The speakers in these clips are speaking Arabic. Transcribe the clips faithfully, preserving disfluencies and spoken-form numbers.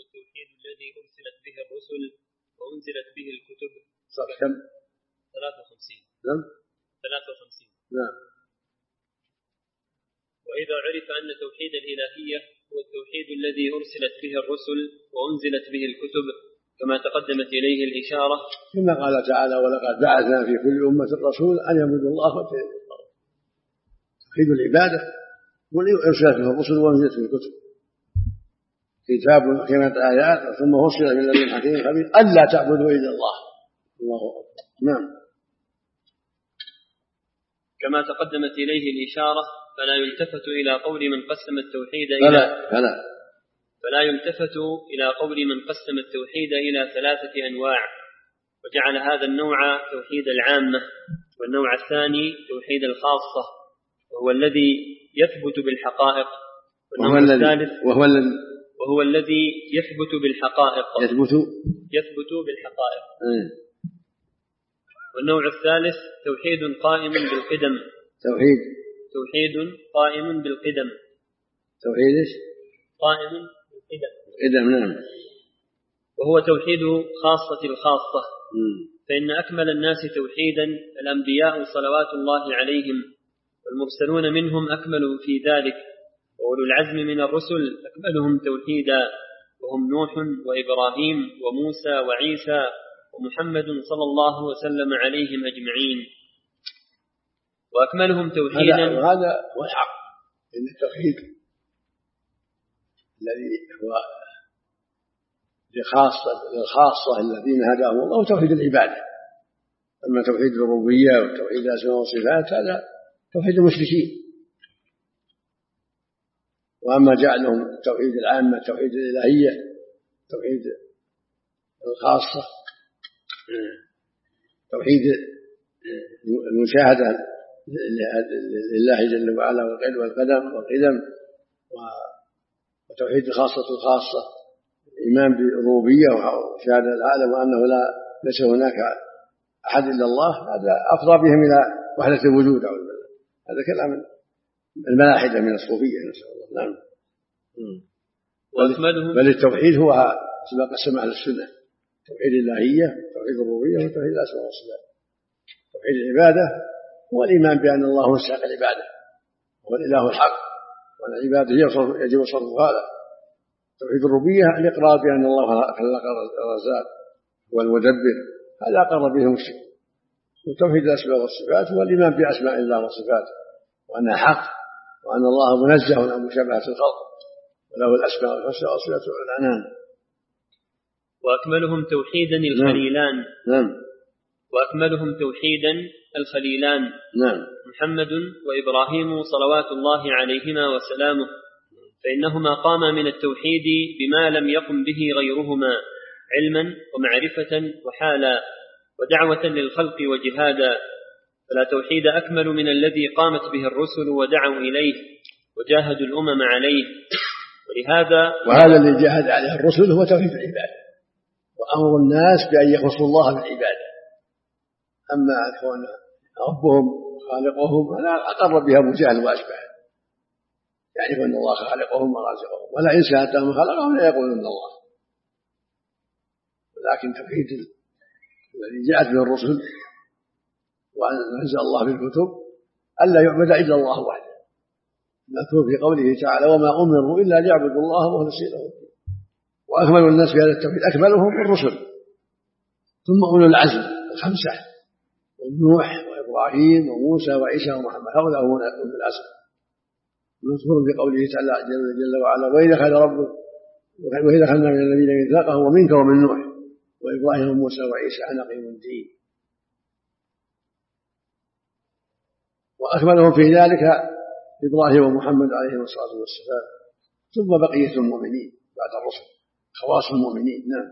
التوحيد الذي أرسلت به الرسل وأنزلت به الكتب. صح كم؟ ثلاثة وخمسين. نعم. ثلاثة وخمسين. نعم. وإذا عرف أن توحيد الإلهية هو التوحيد الذي أرسلت به الرسل وأنزلت به الكتب كما تقدمت إليه الإشارة، كما قال تعالى: ولقد بعثنا في كل أمة رسول أن يعبدوا الله واجتنبوا الطاغوت. توحيد العبادة أرسلت به الرسل وأنزلت به الكتب، كتاب كما آيات ثم فصل من لدن حكيم خبير ألا تعبدوا إلا الله. الله أكبر. نعم. كما تقدمت إليه الإشارة فلا يلتفت إلى قول من قسم التوحيد إلى فلا فلا فلا يلتفت إلى قول من قسم التوحيد إلى ثلاثة أنواع، وجعل هذا النوع توحيد العامة، والنوع الثاني توحيد الخاصة وهو الذي يثبت بالحقائق، والنوع الثالث وهو الذي وهو الذي يثبت بالحقائق يثبت يثبت بالحقائق م. والنوع الثالث توحيد قائم بالقدم. توحيد توحيد قائم بالقدم. توحيد قائم بالقدم. قدم. نعم. وهو توحيد خاصة الخاصة. م. فإن أكمل الناس توحيدا الأنبياء صلوات الله عليهم، والمرسلون منهم أكملوا في ذلك، وأولو العزم من الرسل أكملهم توحيدا، وهم نوح وإبراهيم وموسى وعيسى ومحمد صلى الله وسلم عليهم أجمعين، وأكملهم توحيدا. هذا هو الحق، إن التوحيد الذي هو لخاصة الخاصة الذين هداهم الله توحيد العبادة. أما توحيد الربوبية وتوحيد الأسماء والصفات هذا توحيد المشركين. وأما جعلهم توحيد العامة توحيد الإلهية توحيد الخاصة توحيد المشاهدة لله جل وعلا والقدم والقدم وتوحيد الخاصة الخاصة الإيمان بالربوبية وشهادة العالم وأنه لا ليس هناك أحد إلا الله، هذا أفضى بهم إلى وحدة الوجود. هذا كلام الملاحدة من الصوفية نسأل الله. نعم. بل التوحيد هو كما قسم أهل السنة: توحيد الإلهية توحيد الربوبية وتوحيد الأسماء والصفات. توحيد العبادة هو الإيمان بأن الله مستحق العبادة، هو الإله الحق، والعبادة يجب صرف هذا. توحيد الربوبية الإقرار بأن الله خلق الرزاق والمدبر، هذا أقر به المشرك. وتوحيد الأسماء والصفات هو الإيمان بأسماء الله وصفاته وأنها حق، وأن الله منزه عن مشابهة الخلق، وله الأسماء الحسنى والصفات والعنان. وأكملهم توحيدا الخليلان. نعم. وأكملهم توحيدا الخليلان نعم. محمد وإبراهيم صلوات الله عليهما وسلامه، فإنهما قاما من التوحيد بما لم يقم به غيرهما علما ومعرفة وحالا ودعوة للخلق وجهادا، فلا توحيد أكمل من الذي قامت به الرسل ودعوا إليه وجاهدوا الأمم عليه. ولهذا وهذا اللي جاهد عليه الرسل هو توحيد العبادة، وأمر الناس بأن يخصوا الله بالعبادة. أما كون ربهم خالقهم هذا أقر بها أبو جهل وأشباهه، يعرف أن الله خالقهم ورازقهم، ولا إن سألتهم خلقهم لا يقولون الله. ولكن توحيد الذي جاءت به الرسل وأنزل الله بالكتب ألا يعبد إلا الله وحده، مذكور في قوله تعالى: وما أمروا إلا ليعبدوا الله مخلصين له الدين. وأكمل الناس في هذا التوحيد أكملهم الرسل، ثم أولو العزم الخمسة: نوح وإبراهيم وموسى وعيسى ومحمد، هؤلاء هم أولو العزم، مذكور في قوله تعالى جل وعلا: وإذا أخذ ربك وإذا أخذنا من النبيين ميثاقهم ومنك ومن نوح وإبراهيم وموسى وعيسى أن أقيموا الدين. وأكملهم في ذلك إبراهيم ومحمد عليهم الصلاة والسلام، ثم بقية المؤمنين بعد الرسل خواص المؤمنين. نعم.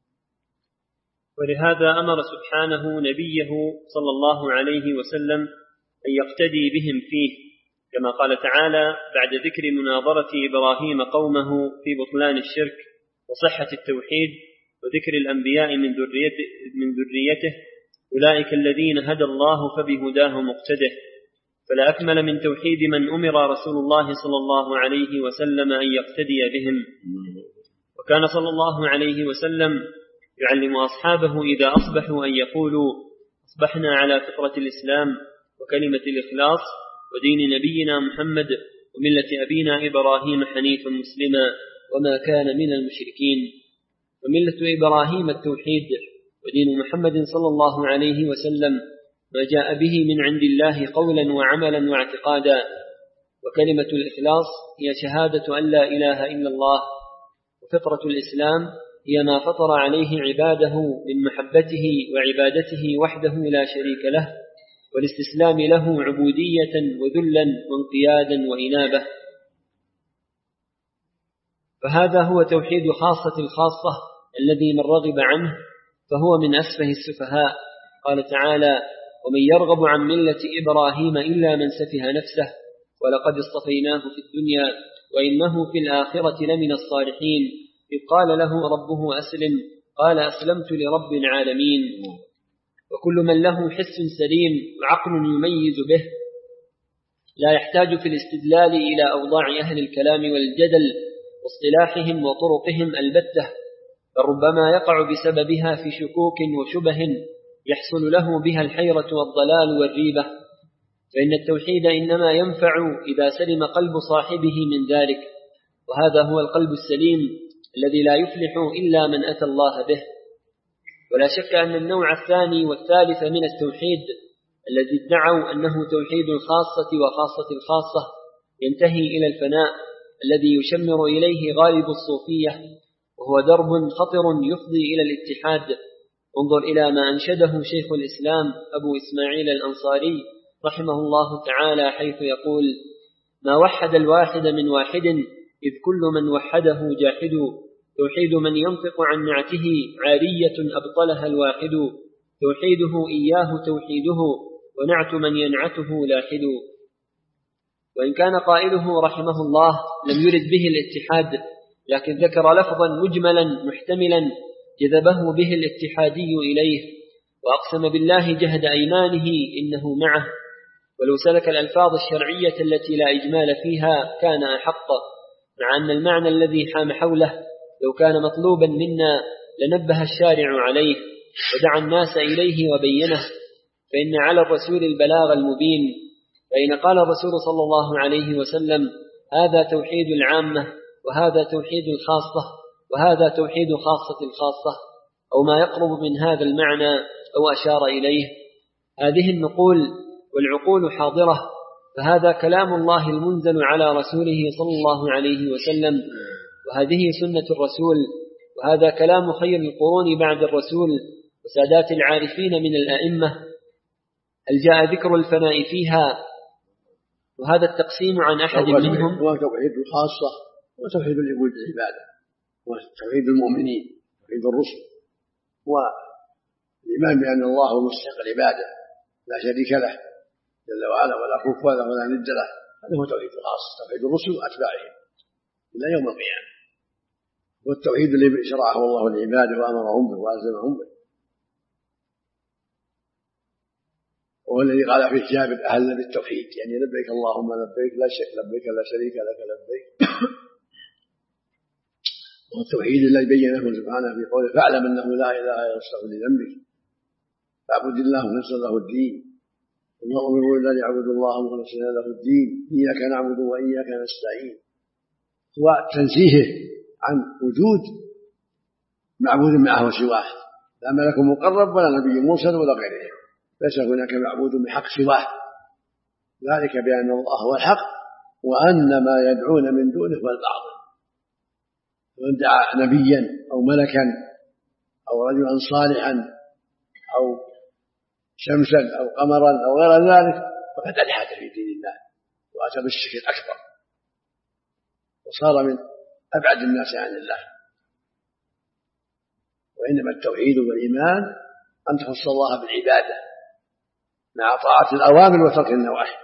ولهذا أمر سبحانه نبيه صلى الله عليه وسلم أن يقتدي بهم فيه، كما قال تعالى بعد ذكر مناظرة إبراهيم قومه في بطلان الشرك وصحة التوحيد وذكر الأنبياء من ذريته, من ذريته أولئك الذين هدى الله فبهداه مقتده. فلا أكمل من توحيد من أمر رسول الله صلى الله عليه وسلم أن يقتدي بهم. وكان صلى الله عليه وسلم يعلم أصحابه إذا أصبحوا أن يقولوا أصبحنا على فطرة الإسلام وكلمة الإخلاص ودين نبينا محمد وملة أبينا إبراهيم حنيفا مسلما وما كان من المشركين. وملة إبراهيم التوحيد، ودين محمد صلى الله عليه وسلم ما جاء به من عند الله قولا وعملا واعتقادا. وكلمة الإخلاص هي شهادة أن لا إله إلا الله. وفطرة الإسلام هي ما فطر عليه عباده من محبته وعبادته وحده لا شريك له، والاستسلام له عبودية وذلا وانقيادا وإنابة. فهذا هو توحيد خاصة الخاصة الذي من رغب عنه فهو من أسفه السفهاء. قال تعالى: ومن يرغب عن ملة إبراهيم إلا من سفه نفسه ولقد اصطفيناه في الدنيا وإنه في الآخرة لمن الصالحين إذ قال له ربه أسلم قال أسلمت لرب العالمين. وكل من له حس سليم وعقل يميز به لا يحتاج في الاستدلال إلى أوضاع أهل الكلام والجدل واصطلاحهم وطرقهم البتة، بل ربما يقع بسببها في شكوك وشبه يحصل له بها الحيرة والضلال والريبة. فإن التوحيد إنما ينفع إذا سلم قلب صاحبه من ذلك، وهذا هو القلب السليم الذي لا يفلح إلا من أتى الله به. ولا شك أن النوع الثاني والثالث من التوحيد الذي ادعوا أنه توحيد الخاصة وخاصة الخاصة ينتهي إلى الفناء الذي يشمر إليه غالب الصوفية، وهو درب خطر يفضي إلى الاتحاد. انظر إلى ما أنشده شيخ الإسلام أبو إسماعيل الأنصاري رحمه الله تعالى حيث يقول: ما وحد الواحد من واحد إذ كل من وحده جاحد، توحيد من ينطق عن نعته عارية أبطلها الواحد، توحيده إياه توحيده ونعت من ينعته لاحد. وإن كان قائله رحمه الله لم يرد به الاتحاد، لكن ذكر لفظا مجملا محتملا جذبه به الاتحادي إليه، وأقسم بالله جهد أيمانه إنه معه. ولو سلك الألفاظ الشرعية التي لا إجمال فيها كان أحق، مع أن المعنى الذي حام حوله لو كان مطلوبا منا لنبه الشارع عليه ودعا الناس إليه وبينه، فإن على الرسول البلاغ المبين. فإن قال الرسول صلى الله عليه وسلم: هذا توحيد العامة وهذا توحيد الخاصة وهذا توحيد خاصة الخاصة، أو ما يقرب من هذا المعنى أو أشار إليه، هذه النقول والعقول حاضرة، فهذا كلام الله المنزل على رسوله صلى الله عليه وسلم، وهذه سنة الرسول، وهذا كلام خير القرون بعد الرسول وسادات العارفين من الأئمة. هل جاء ذكر الفناء فيها وهذا التقسيم عن أحد منهم؟ هو توحيد الخاصة وتوحيد العبود العبادة، وتوحيد المؤمنين توحيد الرسل، والإيمان بأن الله هو مستحق العبادة لا شريك له جل وعلا ولا كفوا له ولا ند له. هذا هو توحيد الخاص، توحيد الرسل وأتباعهم إلى يوم القيامة. والتوحيد الذي شرعه الله لعباده وأمرهم به وألزمهم به، وهو الذي قال في كتابه أهلنا بالتوحيد، يعني لبيك اللهم لبيك لا شريك لبيك لا شريك لك لبيك. والتوحيد الذي بينه سبحانه في قوله: فاعلم أنه لا إله إلا استغفر لذنبك فاعبد الله مخلصا له الدين وما أمروا إلا ليعبدوا الله مخلصين له الدين إياك نعبد وإياك نستعين. وتنزيهه عن وجود معبود معه سواه، لا ملك مقرب ولا نبي مرسل ولا غيره، ليس هناك معبود بحق سواه، ذلك بأن الله هو الحق وأن ما يدعون من دونه هو الباطل. ومن دعا نبيا أو ملكا أو رجلا صالحا أو شمسا أو قمرا أو غير ذلك فقد ألحد في دين الله وأتى بالشرك الأكبر وصار من أبعد الناس عن الله. وإنما التوحيد والإيمان أن تخص الله بالعبادة مع طاعة الأوامر وترك النواهي.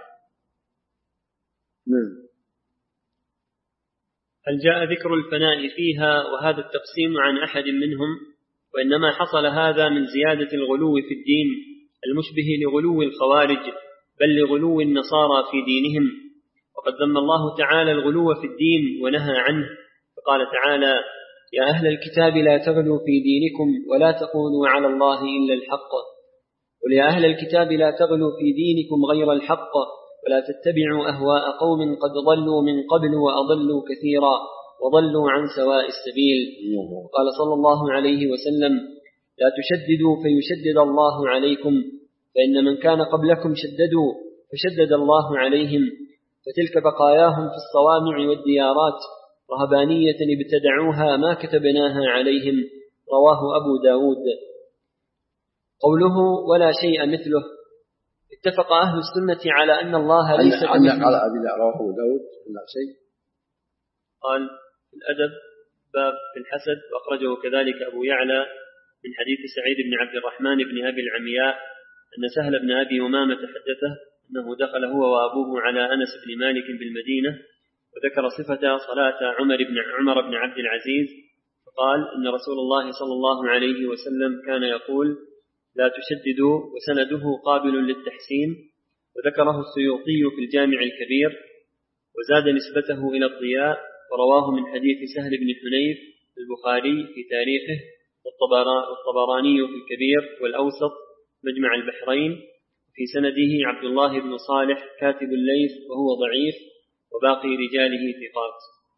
هل جاء ذكر الفناء فيها وهذا التقسيم عن أحد منهم؟ وإنما حصل هذا من زيادة الغلو في الدين المشبه لغلو الخوارج، بل لغلو النصارى في دينهم. وقد ذم الله تعالى الغلو في الدين ونهى عنه، فقال تعالى: يا أهل الكتاب لا تغلوا في دينكم ولا تقولوا على الله إلا الحق. قل يا أهل الكتاب لا تغلوا في دينكم غير الحق ولا تتبعوا أهواء قوم قد ضلوا من قبل وأضلوا كثيرا وضلوا عن سواء السبيل. قال صلى الله عليه وسلم لا تشددوا فيشدد الله عليكم، فإن من كان قبلكم شددوا فشدد الله عليهم، فتلك بقاياهم في الصوامع والديارات رهبانية ابتدعوها ما كتبناها عليهم. رواه أبو داود. قوله ولا شيء مثله، اتفق أهل السنة على أن الله ليس كمثله. قال رواه أبو داود لا شيء. قال في الأدب باب في الحسد، وأخرجه كذلك أبو يعلى من حديث سعيد بن عبد الرحمن بن أبي العمياء أن سهل بن أبي أمامة حدثه أنه دخل هو وأبوه على أنس بن مالك بالمدينة، وذكر صفة صلاة عمر بن عمر بن عبد العزيز، فقال إن رسول الله صلى الله عليه وسلم كان يقول لا تشددوا، وسنده قابل للتحسين. وذكره السيوطي في الجامع الكبير، وزاد نسبته إلى الضياء، ورواه من حديث سهل بن حنيف البخاري في تاريخه، والطبراني في الكبير والأوسط مجمع البحرين. في سنده عبد الله بن صالح كاتب الليث وهو ضعيف، وباقي رجاله ثقات.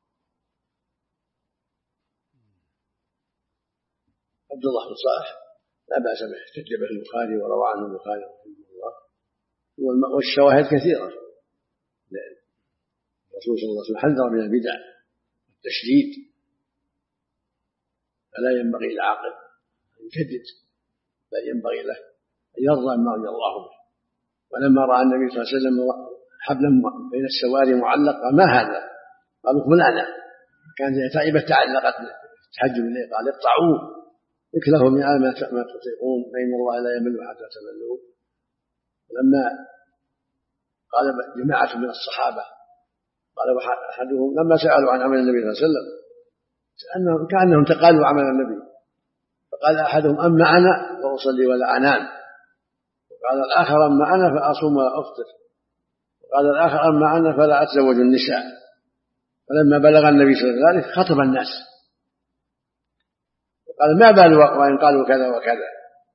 عبد الله بن صالح لا بأس به، احتج به البخاري وروى عنه البخاري رحمه الله، والشواهد كثيرة. الرسول صلى الله عليه وسلم حذر من البدع والتشديد، فلا ينبغي للعاقل أن يشدد، بل ينبغي له أن يرضى ما رضي الله به. ولما رأى النبي صلى الله عليه وسلم حبلا بين السواري معلقة ما هذا؟ قالوا فلانا كانت تائبة تعلقت تحجب إليه، قال اقطعوه اكلهوا من آل ما تطيقون فإن الله لا يمل حتى تملوا. ولما قال جماعة من الصحابة قال أحدهم لما سألوا عن عمل النبي صلى الله عليه وسلم كأنهم تقالوا عمل النبي، فقال أحدهم أما أنا فأصلي ولا أنام، وقال الآخر أما أنا فأصوم ولا أفطر، وقال الآخر أما أنا فلا أتزوج النساء. فلما بلغ النبي صلى الله عليه وسلم خطب الناس وقال ما بال وإن قالوا كذا وكذا،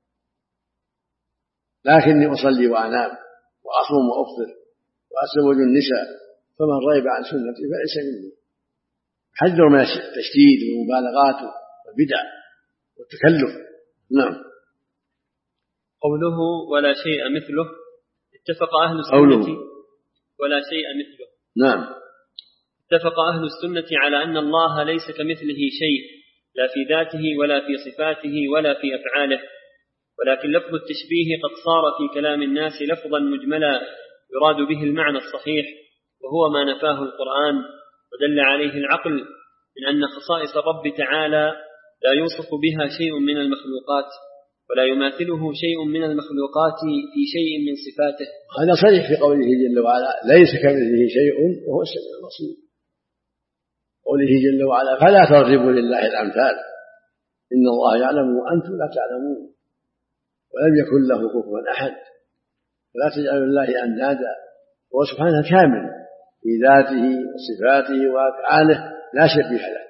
لكني أصلي وأنام وأصوم وأفطر وأتزوج النساء، فمن رغب عن سنتي فليس مني. حذر من التشديد والمبالغات والبدع والتكلف. نعم. قوله ولا شيء مثله، اتفق أهل السنة ولا شيء مثله. نعم. اتفق أهل السنة على أن الله ليس كمثله شيء، لا في ذاته ولا في صفاته ولا في أفعاله، ولكن لفظ التشبيه قد صار في كلام الناس لفظا مجملا يراد به المعنى الصحيح، وهو ما نفاه القرآن ودل عليه العقل من أن خصائص الرب تعالى لا يوصف بها شيء من المخلوقات، ولا يماثله شيء من المخلوقات في شيء من صفاته. هذا صريح في قوله جل وعلا ليس كمثله شيء وهو السميع البصير. قوله جل وعلا فلا تضربوا لله الأمثال إن الله يعلم وأنتم لا تعلمون، ولم يكن له كفوا أحد، فلا تجعلوا لله أندادا، هو سبحانه كامل في ذاته وصفاته وأفعاله لا شبيه له.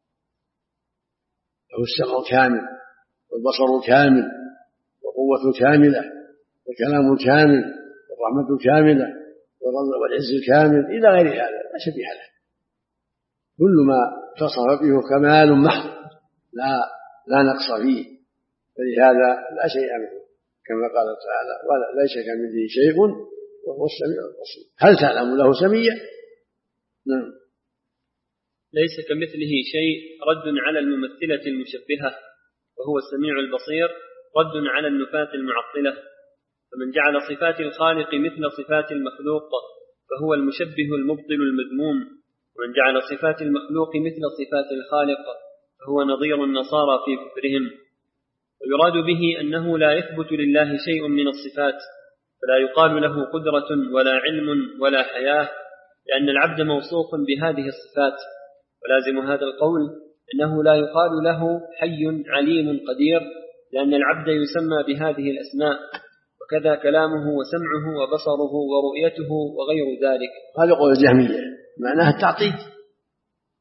له السمع كامل والبصر كامل والقوة كاملة والكلام كامل والرحمة كاملة والعز الكامل إلى غير هذا لا شبيه له. كل ما اتصف به كمال محض لا لا نقص فيه، فلهذا لا شيء منه كما قال تعالى ولا ليس كمثله شيء وهو السميع البصير. هل تعلم له سميا؟ نعم. ليس كمثله شيء رد على الممثلة المشبهة، وهو السميع البصير رد على النفاة المعطلة. فمن جعل صفات الخالق مثل صفات المخلوق فهو المشبه المبطل المذموم، ومن جعل صفات المخلوق مثل صفات الخالق فهو نظير النصارى في كفرهم. ويراد به أنه لا يثبت لله شيء من الصفات، فلا يقال له قدرة ولا علم ولا حياة، لأن العبد موصوف بهذه الصفات. ولازم هذا القول أنه لا يقال له حي عليم قدير، لأن العبد يسمى بهذه الأسماء، وكذا كلامه وسمعه وبصره ورؤيته وغير ذلك. هذا قول الجهمية معناها التعطيل،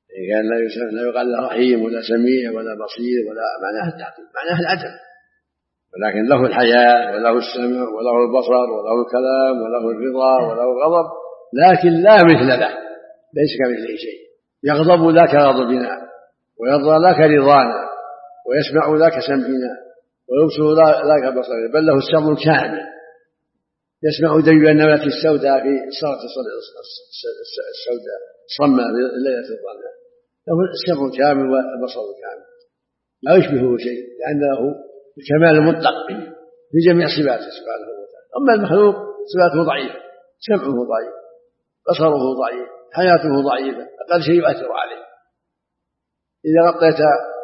إن كان لا يقال له رحيم ولا سميع ولا بصير ولا معناه التعطيل، معناه العدم، ولكن له الحياة وله السمع وله البصر وله الكلام وله الرضا وله الغضب، لكن لا مثل له، ليس كمثله شيء. يغضب لا كغضبنا، ويرضى لا كرضانا، ويسمع لا كسمعنا، ويبصر لا كبصرنا، بل له السمع الكامل. يسمع دبيب النملة السوداء في صرخة السوداء صمة في الليلة الظلماء، له السمع الكامل والبصر الكامل، لا يشبهه شيء، لأنه الكمال المطلق في جميع صفاته سبحانه وتعالى. أما المخلوق صفاته ضعيفة، سمعه ضعيف، بصره ضعيف، حياته ضعيفة، أقل شيء يؤثر عليه. إذا غطيت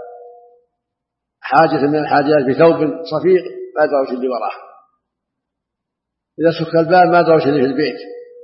حاجة من الحاجات بثوب صفيق ما تدرش اللي وراه، إذا سك الباب ما تدرش اللي في البيت،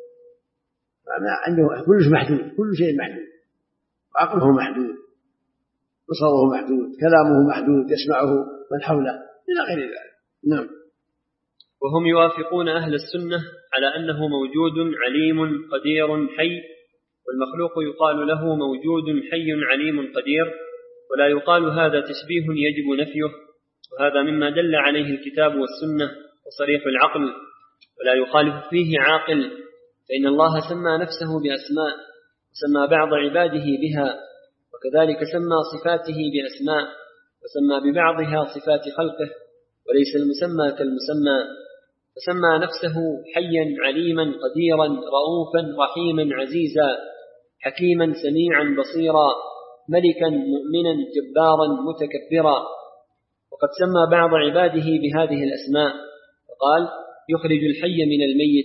ما عنده كل شيء محدود، كل شيء محدود، عقله محدود، بصره محدود، كلامه محدود، يسمعه من حوله إلى غير ذلك. نعم. وهم يوافقون أهل السنة على أنه موجود عليم قدير حي، والمخلوق يقال له موجود حي عليم قدير، ولا يقال هذا تشبيه يجب نفيه، وهذا مما دل عليه الكتاب والسنة وصريح العقل، ولا يخالف فيه عاقل، فإن الله سمى نفسه بأسماء وسمى بعض عباده بها، وكذلك سمى صفاته بأسماء وسمى ببعضها صفات خلقه، وليس المسمى كالمسمى، فسمى نفسه حيا عليما قديرا رؤوفا رحيما عزيزا حكيما سميعا بصيرا ملكا مؤمنا جبارا متكبرا. وقد سمى بعض عباده بهذه الأسماء، فقال يخرج الحي من الميت،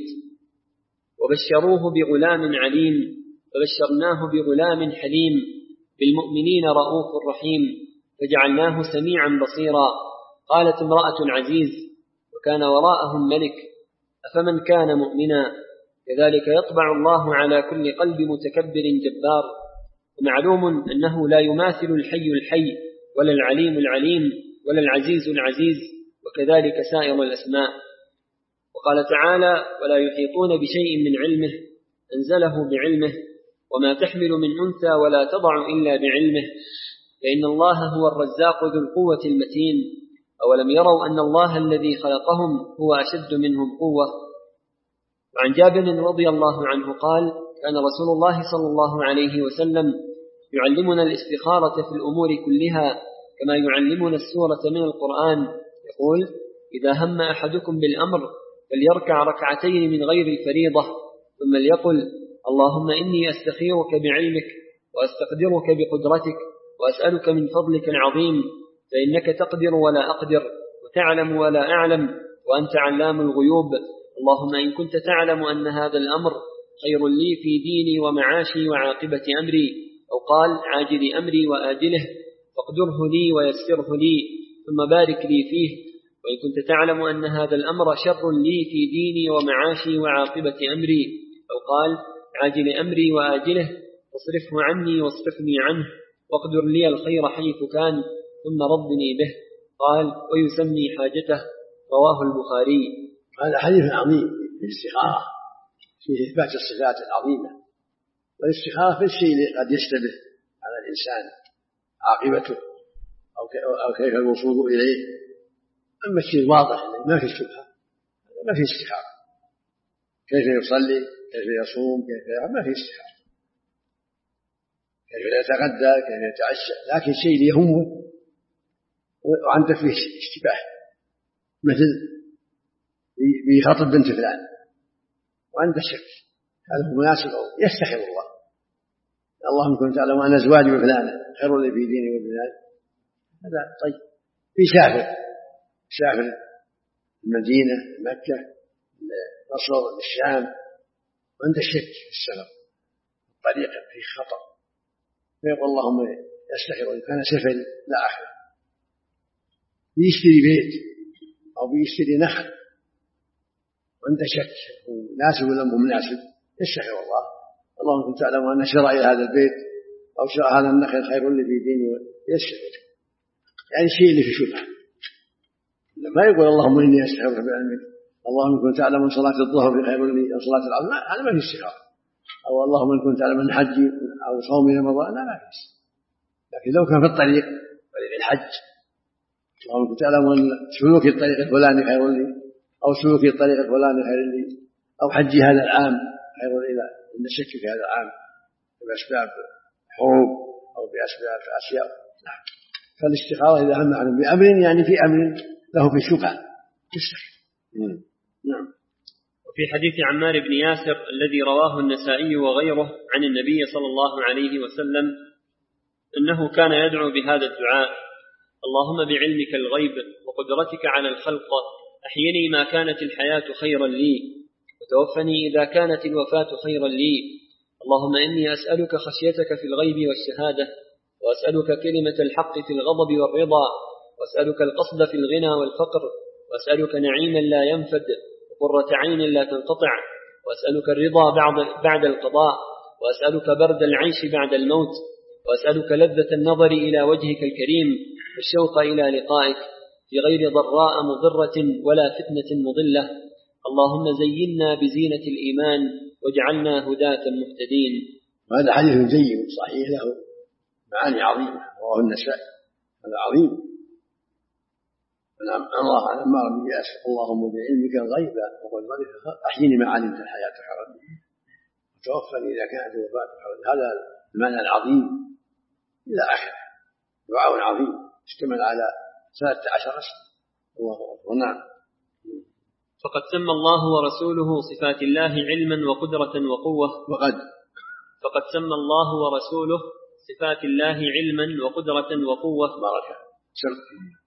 وبشروه بغلام عليم، فبشرناه بغلام حليم، بالمؤمنين رؤوف رحيم، فجعلناه سميعا بصيرا. قالت امرأة عزيز وكان وراءهم ملك، أفمن كان مؤمنا كذلك يطبع الله على كل قلب متكبر جبار. ومعلوم أنه لا يماثل الحي الحي ولا العليم العليم ولا العزيز العزيز، وكذلك سائر الأسماء. وقال تعالى ولا يحيطون بشيء من علمه أنزله بعلمه، وما تحمل من أنثى ولا تضع إلا بعلمه، فإن الله هو الرزاق ذو القوة المتين. أولم يروا أن الله الذي خلقهم هو أشد منهم قوة. وعن جابر رضي الله عنه قال كان رسول الله صلى الله عليه وسلم يعلمنا الاستخارة في الأمور كلها كما يعلمنا السورة من القرآن، يقول إذا هم أحدكم بالأمر فليركع ركعتين من غير الفريضة، ثم ليقل اللهم إني أستخيرك بعلمك وأستقدرك بقدرتك وأسألك من فضلك العظيم، فإنك تقدر ولا أقدر وتعلم ولا أعلم وأنت علام الغيوب. اللهم إن كنت تعلم أن هذا الأمر خير لي في ديني ومعاشي وعاقبة أمري، أو قال عاجل أمري وآجله، فاقدره لي ويسره لي ثم بارك لي فيه. وإن كنت تعلم أن هذا الأمر شر لي في ديني ومعاشي وعاقبة أمري، أو قال عاجل أمري وآجله، فاصرفه عني واصرفني عنه، واقدر لي الخير حيث كان ثم ردني به. قال ويسمي حاجته. رواه البخاري. هذا حديث عظيم في الاستخارة، في إثبات الصفات العظيمة، والاستخارة في الشيء اللي قد يشتبه على الإنسان عاقبته أو كيف الوصول إليه. أما الشيء الواضح ما في الشبهة ما في استخارة، كيف يصلي كيف يصوم كيف ما في استخارة، كيف يتغدى كيف يتعشى، لكن شيء يهمه وعنده فيه اشتباه، مثل بيخاطب بنت فلان وعنده شك هذا هو مناسب أو يستحي الله، اللهم كنت تعلم أن أزواجي وفلانة خير لي في ديني وبلادي. هذا طيب. في سافر سافر المدينة مكة مصر الشام وعنده شك في السفر الطريقة فيه خطر، فيقول اللهم يستحي وإن كان سفري لا أحد. بيشتري بيت أو بيشتري نخل وعنده شك مناسب ولا مو مناسب، يستحي الله اللهم كنت تعلم أن شرائي هذا البيت أو شراء هذا النخل خير لي في ديني، يستحي يعني شيء اللي في شبهة. ما يقول اللهم إني أستحيك بعلمك اللهم كنت تعلم أن صلاة الظهر خير لي أو صلاة العصر، هذا ما في استخارة. أو اللهم إن كنت تعلم أن حجي أو صومي رمضان لا بأس. لكن لو كان في الطريق طريق الحج اللهم إن كنت تعلم أن سلوكي الطريق الفلاني خير لي أو سلوكي الطريق الفلاني خير لي أو حجي هذا العام خير لي لا إن الشك في هذا العام بأسباب حروب أو بأسباب أشياء. نعم. فالاستخارة إذا هم عنه بأمر يعني في أمر له في شبهة تستخير. نعم. وفي حديث عمار بن ياسر الذي رواه النسائي وغيره عن النبي صلى الله عليه وسلم أنه كان يدعو بهذا الدعاء: اللهم بعلمك الغيب وقدرتك على الخلق أحيني ما كانت الحياة خيرا لي وتوفني إذا كانت الوفاة خيرا لي. اللهم إني أسألك خشيتك في الغيب والشهادة وأسألك كلمة الحق في الغضب والرضا وأسألك القصد في الغنى والفقر وأسألك نعيما لا ينفد وقرة عين لا تنقطع وأسألك الرضا بعد القضاء وأسألك برد العيش بعد الموت وأسألك لذة النظر إلى وجهك الكريم والشوق إلى لقائك في غير ضراء مضرة ولا فتنة مضلة. اللهم زينا بزينة الإيمان واجعلنا هداة مهتدين. وهذا حديث جيد صحيح له معاني عظيمة رواه النسائي. هذا عظيم. الله على ما ربي أسأل اللهم بعلمك الغيب وقدرتك أحيني ما علمت الحياة خيرا وتوفني إذا كانت الوفاة خيرا. هذا المعنى العظيم إلى آخره. دعاء عظيم اشتمل على ثلاثة عشر اسم. الله أكبر. نعم. فقد سمى الله ورسوله صفات الله علما وقدرة وقوة. وقد فقد سمى الله ورسوله صفات الله علما وقدرة وقوة. بارك.